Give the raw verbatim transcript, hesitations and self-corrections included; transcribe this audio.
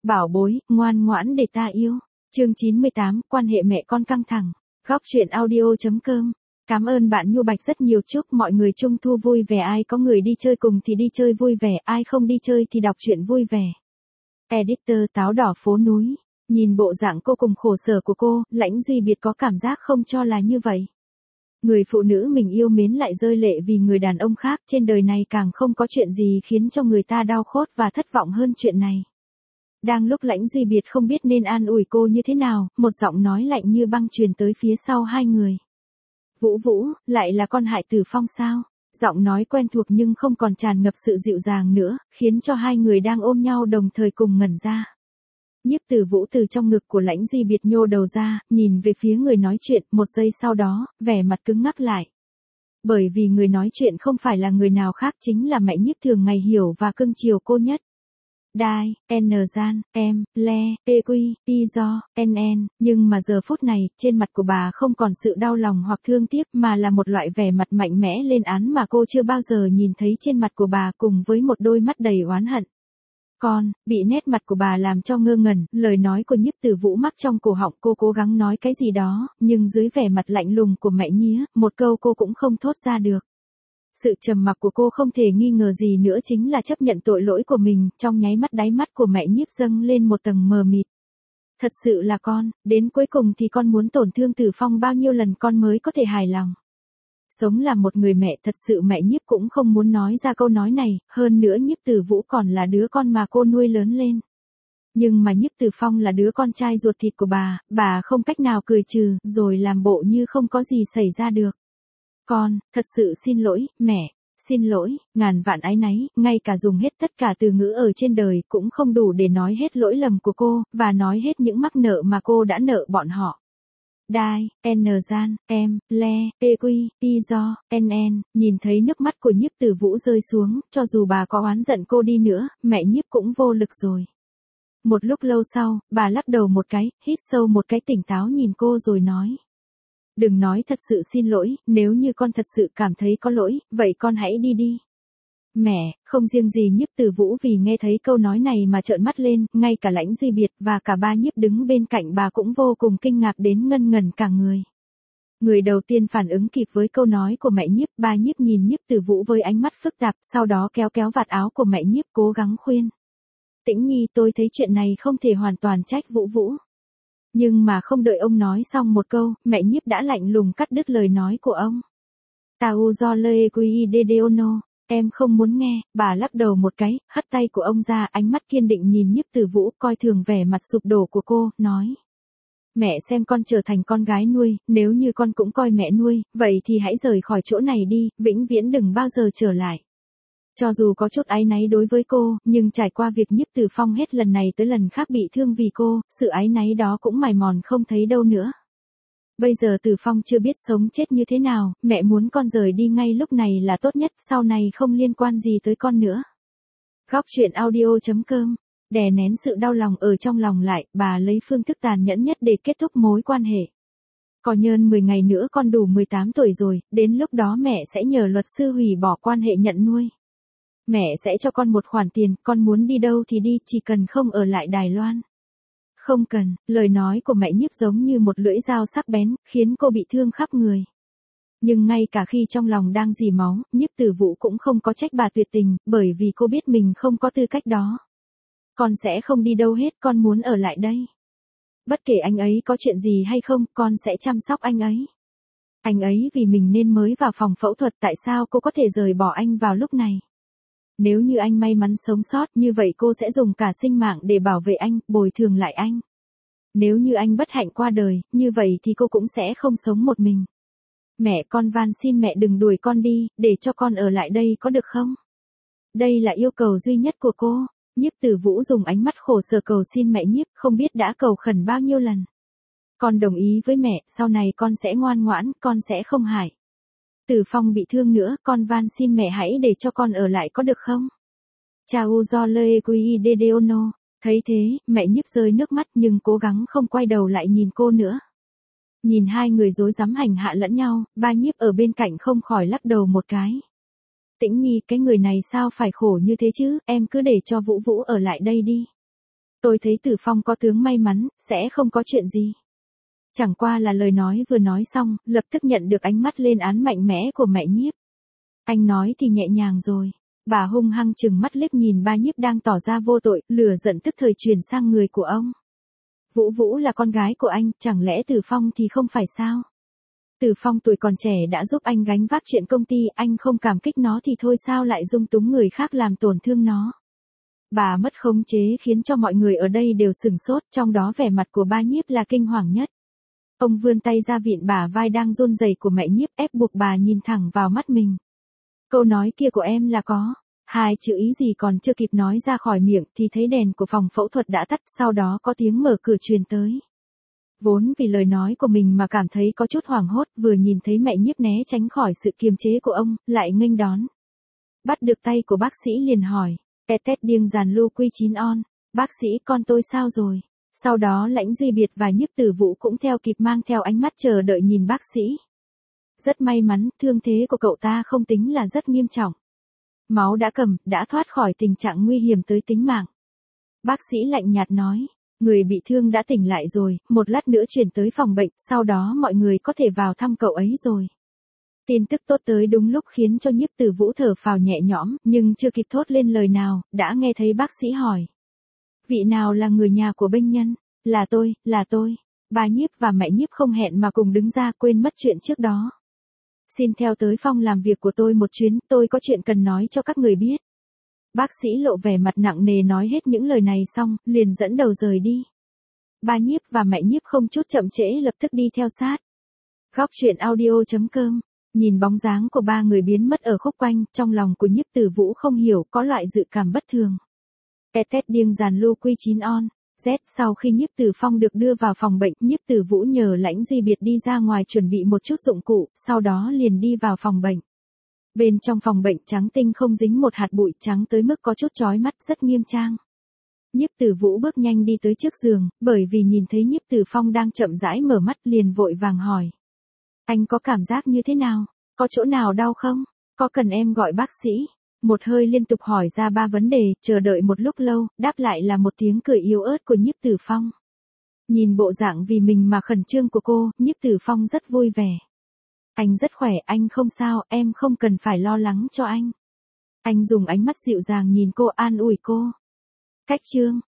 bảo bối, ngoan ngoãn để ta yêu. Chương chín mươi tám, quan hệ mẹ con căng thẳng. Góc truyện audio.com. Cảm ơn bạn Nhu Bạch rất nhiều, chúc mọi người trung thu vui vẻ, ai có người đi chơi cùng thì đi chơi vui vẻ, ai không đi chơi thì đọc truyện vui vẻ. Editor Táo Đỏ Phố Núi. Nhìn bộ dạng cô cùng khổ sở của cô, Lãnh Duy Biệt có cảm giác không cho là như vậy. Người phụ nữ mình yêu mến lại rơi lệ vì người đàn ông khác, trên đời này càng không có chuyện gì khiến cho người ta đau khổ và thất vọng hơn chuyện này. Đang lúc Lãnh Duy Biệt không biết nên an ủi cô như thế nào, một giọng nói lạnh như băng truyền tới phía sau hai người. Vũ Vũ, lại là con Hại Tử Phong sao? Giọng nói quen thuộc nhưng không còn tràn ngập sự dịu dàng nữa, khiến cho hai người đang ôm nhau đồng thời cùng ngẩn ra. Nhiếp Tử Vũ từ trong ngực của Lãnh Duy Biệt nhô đầu ra, nhìn về phía người nói chuyện, một giây sau đó, vẻ mặt cứng ngắc lại. Bởi vì người nói chuyện không phải là người nào khác, chính là mẹ Nhiếp thường ngày hiểu và cưng chiều cô nhất. Đai, N gian, em, le, e quy, y do, nn, nhưng mà giờ phút này, trên mặt của bà không còn sự đau lòng hoặc thương tiếc mà là một loại vẻ mặt mạnh mẽ lên án mà cô chưa bao giờ nhìn thấy trên mặt của bà, cùng với một đôi mắt đầy oán hận. Con, bị nét mặt của bà làm cho ngơ ngẩn, lời nói của Nhiếp Tử Vũ mắc trong cổ họng, cô cố gắng nói cái gì đó, nhưng dưới vẻ mặt lạnh lùng của mẹ Nhía, một câu cô cũng không thốt ra được. Sự trầm mặc của cô không thể nghi ngờ gì nữa chính là chấp nhận tội lỗi của mình, trong nháy mắt đáy mắt của mẹ Nhiếp dâng lên một tầng mờ mịt. Thật sự là con, đến cuối cùng thì con muốn tổn thương Tử Phong bao nhiêu lần con mới có thể hài lòng. Sống là một người mẹ, thật sự mẹ Nhiếp cũng không muốn nói ra câu nói này, hơn nữa Nhiếp Tử Vũ còn là đứa con mà cô nuôi lớn lên. Nhưng mà Nhiếp Tử Phong là đứa con trai ruột thịt của bà, bà không cách nào cười trừ, rồi làm bộ như không có gì xảy ra được. Con, thật sự xin lỗi, mẹ, xin lỗi, ngàn vạn áy náy, ngay cả dùng hết tất cả từ ngữ ở trên đời cũng không đủ để nói hết lỗi lầm của cô, và nói hết những mắc nợ mà cô đã nợ bọn họ. Đai, N gian, em, le, e quy, y do, nn, nhìn thấy nước mắt của Nhiếp Tử Vũ rơi xuống, cho dù bà có oán giận cô đi nữa, mẹ Nhiếp cũng vô lực rồi. Một lúc lâu sau, bà lắc đầu một cái, hít sâu một cái tỉnh táo nhìn cô rồi nói. Đừng nói thật sự xin lỗi, nếu như con thật sự cảm thấy có lỗi, vậy con hãy đi đi. Mẹ, không riêng gì Nhiếp Tử Vũ vì nghe thấy câu nói này mà trợn mắt lên, ngay cả Lãnh Duy Biệt và cả ba Nhiếp đứng bên cạnh bà cũng vô cùng kinh ngạc đến ngân ngần cả người. Người đầu tiên phản ứng kịp với câu nói của mẹ Nhiếp, ba Nhiếp nhìn Nhiếp Tử Vũ với ánh mắt phức tạp, sau đó kéo kéo vạt áo của mẹ Nhiếp cố gắng khuyên. Tĩnh Nhi, tôi thấy chuyện này không thể hoàn toàn trách Vũ Vũ. Nhưng mà không đợi ông nói xong một câu, mẹ Nhiếp đã lạnh lùng cắt đứt lời nói của ông. Tao do lê quy đê đê ono, em không muốn nghe, bà lắc đầu một cái, hất tay của ông ra, ánh mắt kiên định nhìn Nhiếp Tử Vũ, coi thường vẻ mặt sụp đổ của cô, nói. Mẹ xem con trở thành con gái nuôi, nếu như con cũng coi mẹ nuôi, vậy thì hãy rời khỏi chỗ này đi, vĩnh viễn đừng bao giờ trở lại. Cho dù có chút áy náy đối với cô, nhưng trải qua việc Nhiếp Tử Phong hết lần này tới lần khác bị thương vì cô, sự áy náy đó cũng mài mòn không thấy đâu nữa. Bây giờ Tử Phong chưa biết sống chết như thế nào, mẹ muốn con rời đi ngay lúc này là tốt nhất, sau này không liên quan gì tới con nữa. Góc truyện audio.com. Đè nén sự đau lòng ở trong lòng lại, bà lấy phương thức tàn nhẫn nhất để kết thúc mối quan hệ. Có nhơn mười ngày nữa con đủ mười tám tuổi rồi, đến lúc đó mẹ sẽ nhờ luật sư hủy bỏ quan hệ nhận nuôi. Mẹ sẽ cho con một khoản tiền, con muốn đi đâu thì đi, chỉ cần không ở lại Đài Loan. Không cần, lời nói của mẹ Nhiếp giống như một lưỡi dao sắc bén, khiến cô bị thương khắp người. Nhưng ngay cả khi trong lòng đang rỉ máu, Nhiếp Tử Vũ cũng không có trách bà tuyệt tình, bởi vì cô biết mình không có tư cách đó. Con sẽ không đi đâu hết, con muốn ở lại đây. Bất kể anh ấy có chuyện gì hay không, con sẽ chăm sóc anh ấy. Anh ấy vì mình nên mới vào phòng phẫu thuật, tại sao cô có thể rời bỏ anh vào lúc này? Nếu như anh may mắn sống sót, như vậy cô sẽ dùng cả sinh mạng để bảo vệ anh, bồi thường lại anh. Nếu như anh bất hạnh qua đời, như vậy thì cô cũng sẽ không sống một mình. Mẹ, con van xin mẹ đừng đuổi con đi, để cho con ở lại đây có được không? Đây là yêu cầu duy nhất của cô. Nhiếp Tử Vũ dùng ánh mắt khổ sở cầu xin mẹ Nhiếp, không biết đã cầu khẩn bao nhiêu lần. Con đồng ý với mẹ, sau này con sẽ ngoan ngoãn, con sẽ không hại. Tử Phong bị thương nữa, con van xin mẹ hãy để cho con ở lại có được không? Chao do lê quy đê đê ono. Thấy thế, mẹ Nhiếp rơi nước mắt nhưng cố gắng không quay đầu lại nhìn cô nữa. Nhìn hai người rối rắm hành hạ lẫn nhau, ba Nhiếp ở bên cạnh không khỏi lắc đầu một cái. Tĩnh Nhi, cái người này sao phải khổ như thế chứ, em cứ để cho Vũ Vũ ở lại đây đi. Tôi thấy Tử Phong có tướng may mắn, sẽ không có chuyện gì. Chẳng qua là lời nói vừa nói xong, lập tức nhận được ánh mắt lên án mạnh mẽ của mẹ Nhiếp. Anh nói thì nhẹ nhàng rồi. Bà hung hăng chừng mắt liếc nhìn ba Nhiếp đang tỏ ra vô tội, lửa giận tức thời truyền sang người của ông. Vũ Vũ là con gái của anh, chẳng lẽ Tử Phong thì không phải sao? Tử Phong tuổi còn trẻ đã giúp anh gánh vác chuyện công ty, anh không cảm kích nó thì thôi sao lại dung túng người khác làm tổn thương nó? Bà mất khống chế khiến cho mọi người ở đây đều sửng sốt, trong đó vẻ mặt của ba Nhiếp là kinh hoàng nhất. Ông vươn tay ra vịn bả vai đang run rẩy của mẹ Nhiếp, ép buộc bà nhìn thẳng vào mắt mình. Câu nói kia của em là có. Hai chữ ý gì còn chưa kịp nói ra khỏi miệng thì thấy đèn của phòng phẫu thuật đã tắt, sau đó có tiếng mở cửa truyền tới. Vốn vì lời nói của mình mà cảm thấy có chút hoảng hốt, vừa nhìn thấy mẹ Nhiếp né tránh khỏi sự kiềm chế của ông, lại nghênh đón. Bắt được tay của bác sĩ liền hỏi, Pet tét điêng dàn lưu quy chín on, bác sĩ con tôi sao rồi? Sau đó Lãnh Duy Biệt và Nhiếp Tử Vũ cũng theo kịp mang theo ánh mắt chờ đợi nhìn bác sĩ. Rất may mắn, thương thế của cậu ta không tính là rất nghiêm trọng. Máu đã cầm, đã thoát khỏi tình trạng nguy hiểm tới tính mạng. Bác sĩ lạnh nhạt nói, người bị thương đã tỉnh lại rồi, một lát nữa chuyển tới phòng bệnh, sau đó mọi người có thể vào thăm cậu ấy rồi. Tin tức tốt tới đúng lúc khiến cho Nhiếp Tử Vũ thở phào nhẹ nhõm, nhưng chưa kịp thốt lên lời nào, đã nghe thấy bác sĩ hỏi. Vị nào là người nhà của bệnh nhân? Là tôi, là tôi. Bà Nhiếp và mẹ Nhiếp không hẹn mà cùng đứng ra, quên mất chuyện trước đó. Xin theo tới phòng làm việc của tôi một chuyến, tôi có chuyện cần nói cho các người biết. Bác sĩ lộ vẻ mặt nặng nề nói hết những lời này xong, liền dẫn đầu rời đi. Bà Nhiếp và mẹ Nhiếp không chút chậm trễ lập tức đi theo sát. Góc truyện audio chấm com. Nhìn bóng dáng của ba người biến mất ở khúc quanh, trong lòng của Nhiếp Tử Vũ không hiểu, có loại dự cảm bất thường. Pet tét điêng dàn lưu quy chín on. Z sau khi Nhiếp Tử Phong được đưa vào phòng bệnh, Nhiếp Tử Vũ nhờ Lãnh Duy Biệt đi ra ngoài chuẩn bị một chút dụng cụ, sau đó liền đi vào phòng bệnh. Bên trong phòng bệnh trắng tinh không dính một hạt bụi, trắng tới mức có chút chói mắt, rất nghiêm trang. Nhiếp Tử Vũ bước nhanh đi tới trước giường, bởi vì nhìn thấy Nhiếp Tử Phong đang chậm rãi mở mắt liền vội vàng hỏi. Anh có cảm giác như thế nào? Có chỗ nào đau không? Có cần em gọi bác sĩ? Một hơi liên tục hỏi ra ba vấn đề, chờ đợi một lúc lâu, đáp lại là một tiếng cười yếu ớt của Nhiếp Tử Phong. Nhìn bộ dạng vì mình mà khẩn trương của cô, Nhiếp Tử Phong rất vui vẻ. Anh rất khỏe, anh không sao, em không cần phải lo lắng cho anh. Anh dùng ánh mắt dịu dàng nhìn cô, an ủi cô. Cách chương